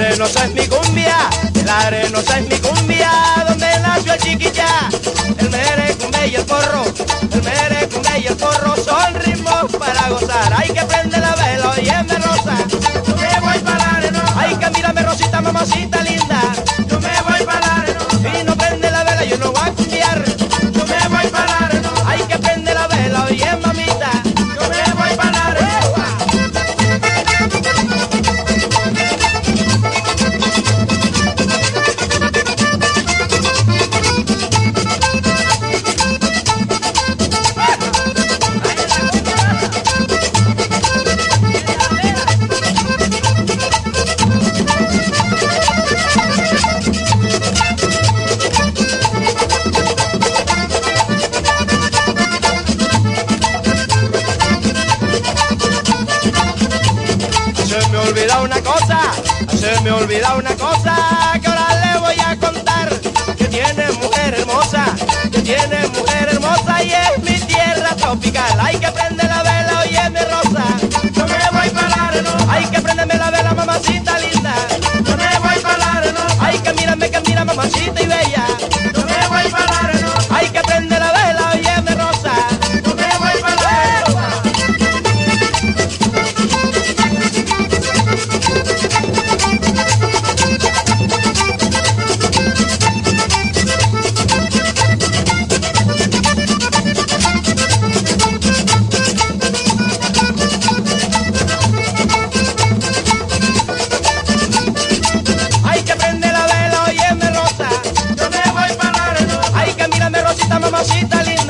arenosa es mi cumbia, la arenosa es mi cumbia, donde nació el chiquilla. El merecumbe y el porro, el merecumbe y el porro son ritmos para gozar. Hay que prender la vela, óyeme rosa, yo me voy para la arenosa. Hay que mírame rosita, mamacita linda, yo me voy para la arenosa. Si no prende la vela yo no voy a cumbiar, yo me voy para la arenosa. Hay que prender la vela, oye mamita, yo me voy para la arenosa. Se me olvida una cosa que ahora le voy a contar, que tiene mujer hermosa, que tiene mujer hermosa y es mi tierra tropical. Hay que prender la vela, óyeme rosa, yo me voy para la arenosa. Hay que prenderme la vela, mamacita linda, yo me voy para la arenosa. Hay que mira mamacita y bella, yo me voy para la arenosa. Hay que prender la vela, óyeme rosa, yo me voy para la arenosa. Mamacita linda.